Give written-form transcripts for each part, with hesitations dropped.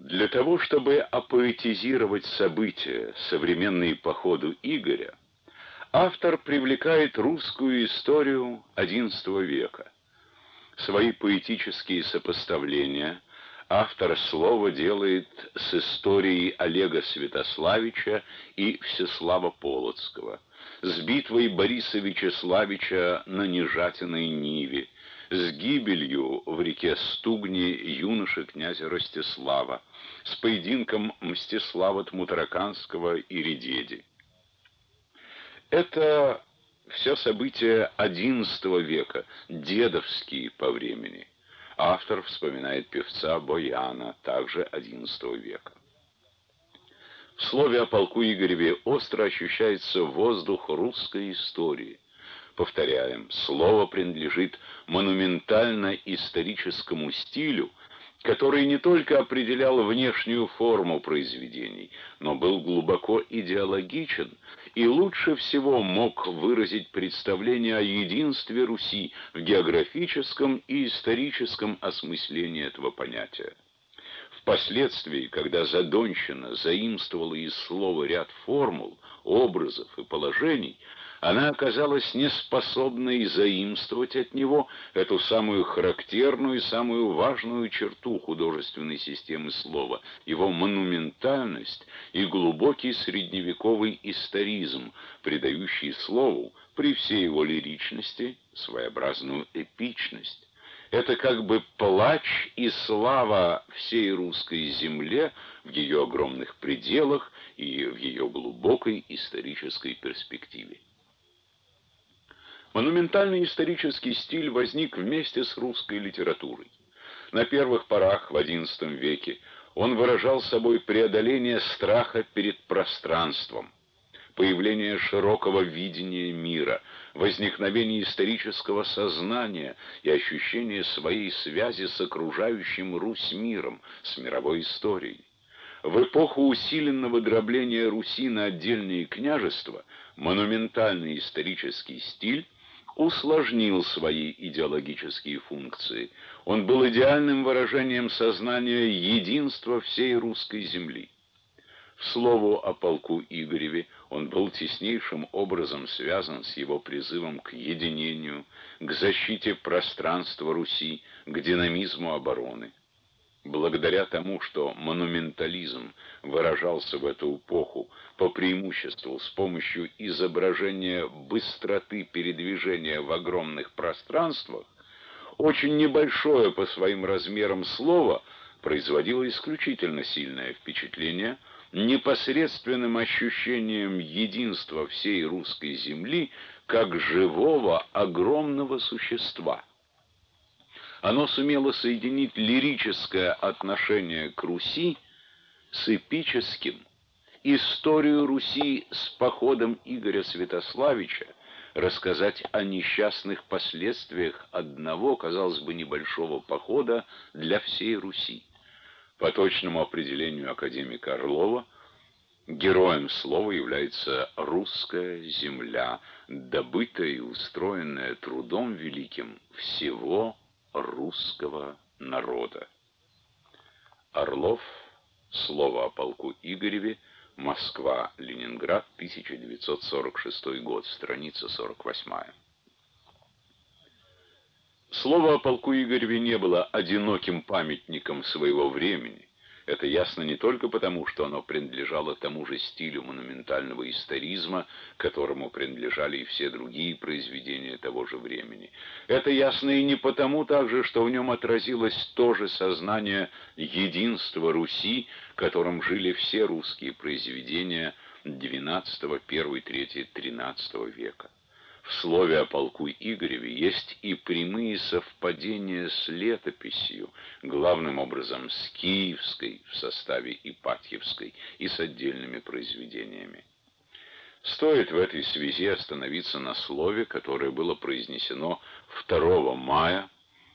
Для того, чтобы апоэтизировать события, современные по ходу Игоря, автор привлекает русскую историю XI века. Свои поэтические сопоставления автор слова делает с историей Олега Святославича и Всеслава Полоцкого, с битвой Бориса Вячеславича на Нежатиной Ниве, с гибелью в реке Стугни юноши князя Ростислава, с поединком Мстислава Тмутараканского и Редеди. Это все события XI века, дедовские по времени. Автор вспоминает певца Бояна, также XI века. В слове о полку Игореве остро ощущается воздух русской истории. Повторяем, слово принадлежит монументально-историческому стилю, который не только определял внешнюю форму произведений, но был глубоко идеологичен и лучше всего мог выразить представление о единстве Руси в географическом и историческом осмыслении этого понятия. Впоследствии, когда Задонщина заимствовала из слова ряд формул, образов и положений, она оказалась неспособной заимствовать от него эту самую характерную и самую важную черту художественной системы слова, его монументальность и глубокий средневековый историзм, придающий слову при всей его лиричности своеобразную эпичность. Это как бы плач и слава всей русской земле в ее огромных пределах и в ее глубокой исторической перспективе. Монументальный исторический стиль возник вместе с русской литературой. На первых порах в XI веке он выражал собой преодоление страха перед пространством, появление широкого видения мира, возникновение исторического сознания и ощущение своей связи с окружающим Русь миром, с мировой историей. В эпоху усиленного дробления Руси на отдельные княжества монументальный исторический стиль усложнил свои идеологические функции. Он был идеальным выражением сознания единства всей русской земли. К слову о полку Игореве, он был теснейшим образом связан с его призывом к единению, к защите пространства Руси, к динамизму обороны. Благодаря тому, что монументализм выражался в эту эпоху по преимуществу с помощью изображения быстроты передвижения в огромных пространствах, очень небольшое по своим размерам слово производило исключительно сильное впечатление непосредственным ощущением единства всей русской земли как живого огромного существа. Оно сумело соединить лирическое отношение к Руси с эпическим, историю Руси с походом Игоря Святославича, рассказать о несчастных последствиях одного, казалось бы, небольшого похода для всей Руси. По точному определению академика Орлова, героем слова является русская земля, добытая и устроенная трудом великим всего русского народа. Орлов. Слово о полку Игореве. Москва, Ленинград, 1946 год, страница 48. Слово о полку Игореве не было одиноким памятником своего времени. Это ясно не только потому, что оно принадлежало тому же стилю монументального историзма, которому принадлежали и все другие произведения того же времени. Это ясно и не потому также, что в нем отразилось то же сознание единства Руси, которым жили все русские произведения XII, I, III, XIII века. В слове о полку Игореве есть и прямые совпадения с летописью, главным образом с киевской в составе Ипатьевской и с отдельными произведениями. Стоит в этой связи остановиться на слове, которое было произнесено 2 мая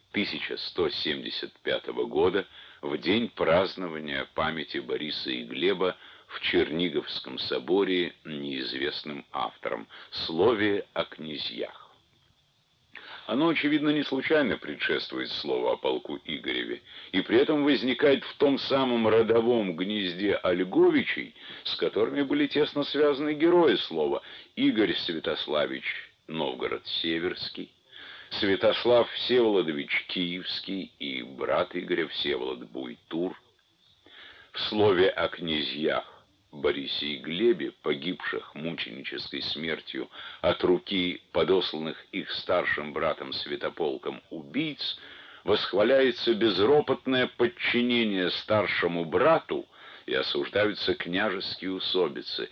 1175 года, в день празднования памяти Бориса и Глеба в Черниговском соборе неизвестным автором, слове о князьях. Оно, очевидно, не случайно предшествует слову о полку Игореве, и при этом возникает в том самом родовом гнезде Ольговичей, с которыми были тесно связаны герои слова: Игорь Святославич Новгород-Северский, Святослав Всеволодович Киевский и брат Игоря Всеволод Буйтур. В слове о князьях Борисе и Глебе, погибших мученической смертью от руки подосланных их старшим братом Святополком убийц, восхваляется безропотное подчинение старшему брату и осуждаются княжеские усобицы,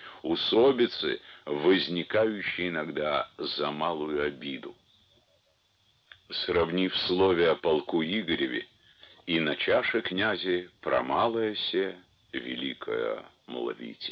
возникающие иногда за малую обиду. Сравнив в слове о полку Игореве: «И на чаше князи про малое се, великое мловите».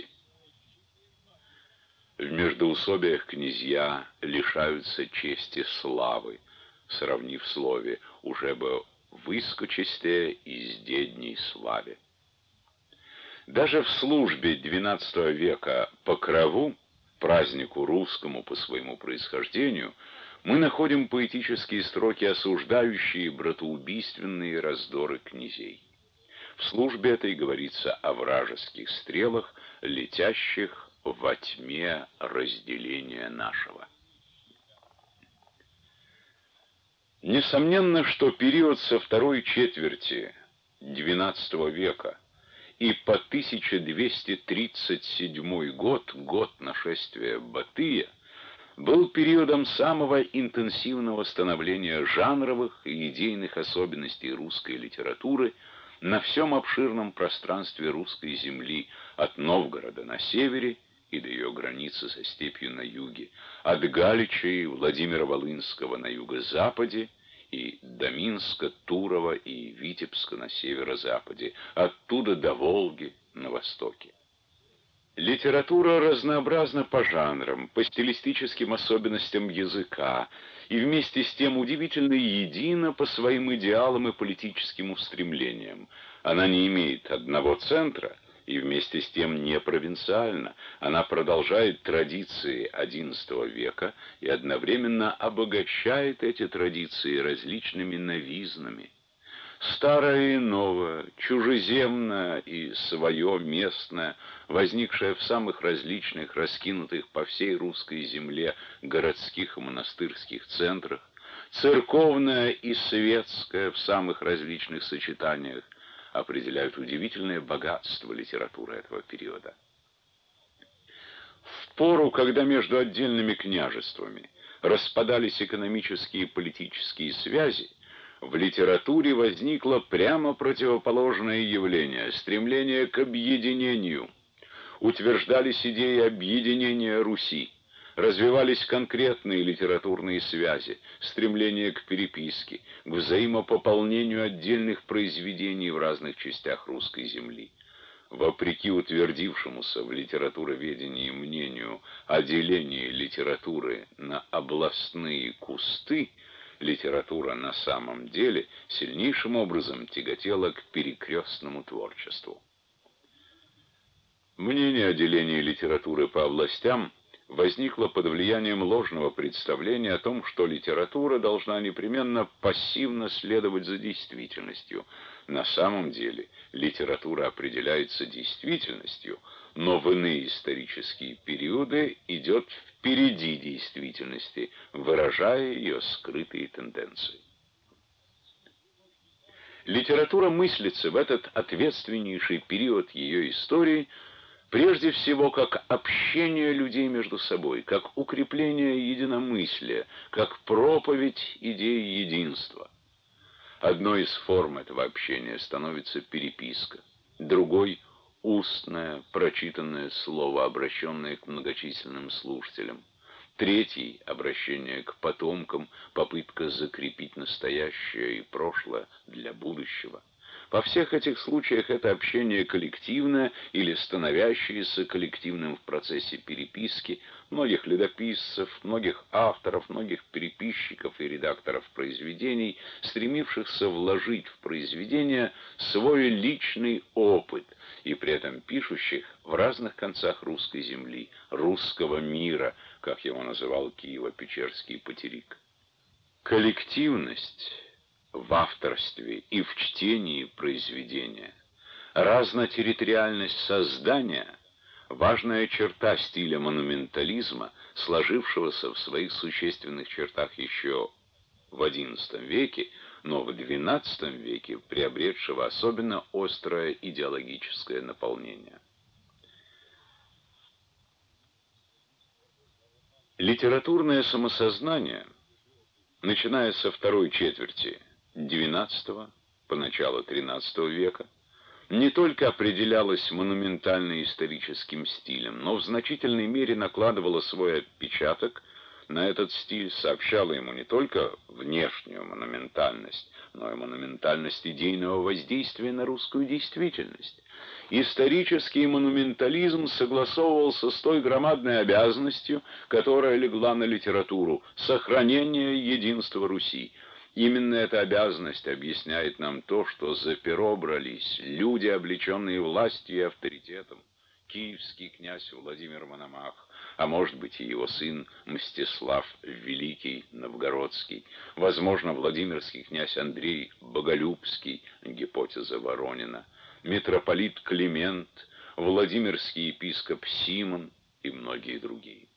В междоусобиях князья лишаются чести славы, сравнив в слове: «Уже бы выскочисте из дедней славе». Даже в службе XII века Покрову, празднику русскому по своему происхождению, мы находим поэтические строки, осуждающие братоубийственные раздоры князей. В службе этой говорится о вражеских стрелах, летящих во тьме разделения нашего. Несомненно, что период со второй четверти XII века и по 1237 год нашествия Батыя, был периодом самого интенсивного становления жанровых и идейных особенностей русской литературы на всем обширном пространстве русской земли, от Новгорода на севере и до ее границы со степью на юге, от Галича и Владимира-Волынского на юго-западе и до Минска, Турова и Витебска на северо-западе, оттуда до Волги на востоке. Литература разнообразна по жанрам, по стилистическим особенностям языка и вместе с тем удивительно едина по своим идеалам и политическим устремлениям. Она не имеет одного центра и вместе с тем не провинциальна. Она продолжает традиции XI века и одновременно обогащает эти традиции различными новизнами. Старое и новое, чужеземное и свое местное, возникшее в самых различных, раскинутых по всей русской земле городских и монастырских центрах, церковное и светское в самых различных сочетаниях, определяют удивительное богатство литературы этого периода. В пору, когда между отдельными княжествами распадались экономические и политические связи, в литературе возникло прямо противоположное явление — стремление к объединению. Утверждались идеи объединения Руси, развивались конкретные литературные связи, стремление к переписке, к взаимопополнению отдельных произведений в разных частях русской земли. Вопреки утвердившемуся в литературоведении мнению о делении литературы на областные кусты, литература на самом деле сильнейшим образом тяготела к перекрестному творчеству. Мнение о делении литературы по областям возникло под влиянием ложного представления о том, что литература должна непременно пассивно следовать за действительностью. На самом деле литература определяется действительностью, но в иные исторические периоды идет впереди действительности, выражая ее скрытые тенденции. Литература мыслится в этот ответственнейший период ее истории прежде всего как общение людей между собой, как укрепление единомыслия, как проповедь идеи единства. Одной из форм этого общения становится переписка, другой — устное, прочитанное слово, обращенное к многочисленным слушателям. Третий — обращение к потомкам, попытка закрепить настоящее и прошлое для будущего. Во всех этих случаях это общение коллективное или становящееся коллективным в процессе переписки многих летописцев, многих авторов, многих переписчиков и редакторов произведений, стремившихся вложить в произведение свой личный опыт и при этом пишущих в разных концах русской земли, русского мира, как его называл Киево-Печерский Патерик. Коллективность в авторстве и в чтении произведения, разнотерриториальность создания — важная черта стиля монументализма, сложившегося в своих существенных чертах еще в XI веке, но в XII веке приобретшего особенно острое идеологическое наполнение. Литературное самосознание, начиная со второй четверти XII по начало XIII века, не только определялось монументально-историческим стилем, но в значительной мере накладывало свой отпечаток на этот стиль, сообщало ему не только внешнюю монументальность, но и монументальность идейного воздействия на русскую действительность. Исторический монументализм согласовывался с той громадной обязанностью, которая легла на литературу — сохранение единства Руси. Именно эта обязанность объясняет нам то, что за перо брались люди, облеченные властью и авторитетом. Киевский князь Владимир Мономах, а может быть и его сын Мстислав Великий Новгородский, возможно, Владимирский князь Андрей Боголюбский, гипотеза Воронина, митрополит Климент, Владимирский епископ Симон и многие другие.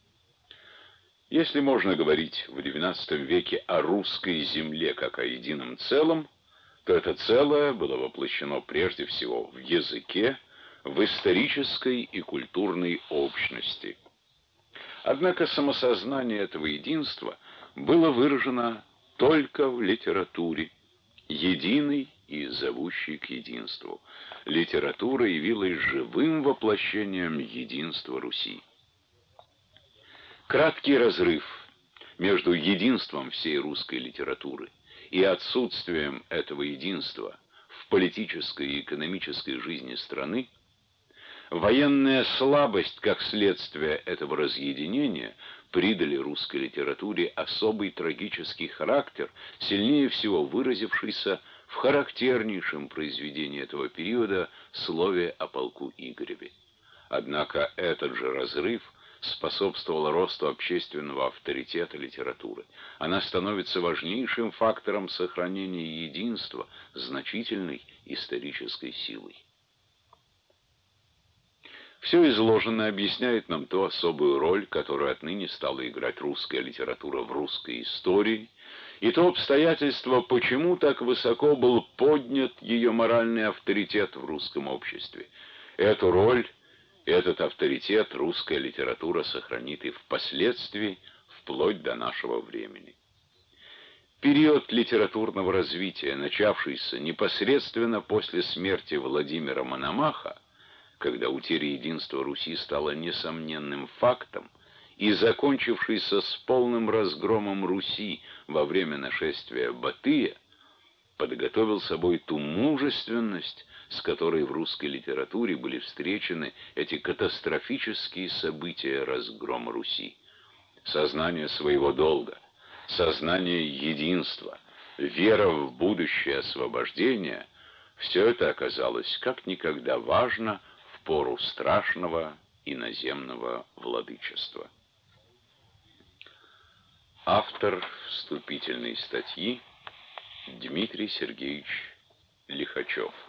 Если можно говорить в XIX веке о русской земле как о едином целом, то это целое было воплощено прежде всего в языке, в исторической и культурной общности. Однако самосознание этого единства было выражено только в литературе, единой и зовущей к единству. Литература явилась живым воплощением единства Руси. Краткий разрыв между единством всей русской литературы и отсутствием этого единства в политической и экономической жизни страны, военная слабость как следствие этого разъединения придали русской литературе особый трагический характер, сильнее всего выразившийся в характернейшем произведении этого периода слове о полку Игореве. Однако этот же разрыв способствовала росту общественного авторитета литературы. Она становится важнейшим фактором сохранения единства, значительной исторической силой. Все изложенное объясняет нам ту особую роль, которую отныне стала играть русская литература в русской истории, и то обстоятельство, почему так высоко был поднят ее моральный авторитет в русском обществе. Эту роль, этот авторитет русская литература сохранит и впоследствии, вплоть до нашего времени. Период литературного развития, начавшийся непосредственно после смерти Владимира Мономаха, когда утеря единства Руси стала несомненным фактом, и закончившийся с полным разгромом Руси во время нашествия Батыя, подготовил собой ту мужественность, с которой в русской литературе были встречены эти катастрофические события разгрома Руси. Сознание своего долга, сознание единства, вера в будущее освобождение — все это оказалось как никогда важно в пору страшного иноземного владычества. Автор вступительной статьи Дмитрий Сергеевич Лихачев.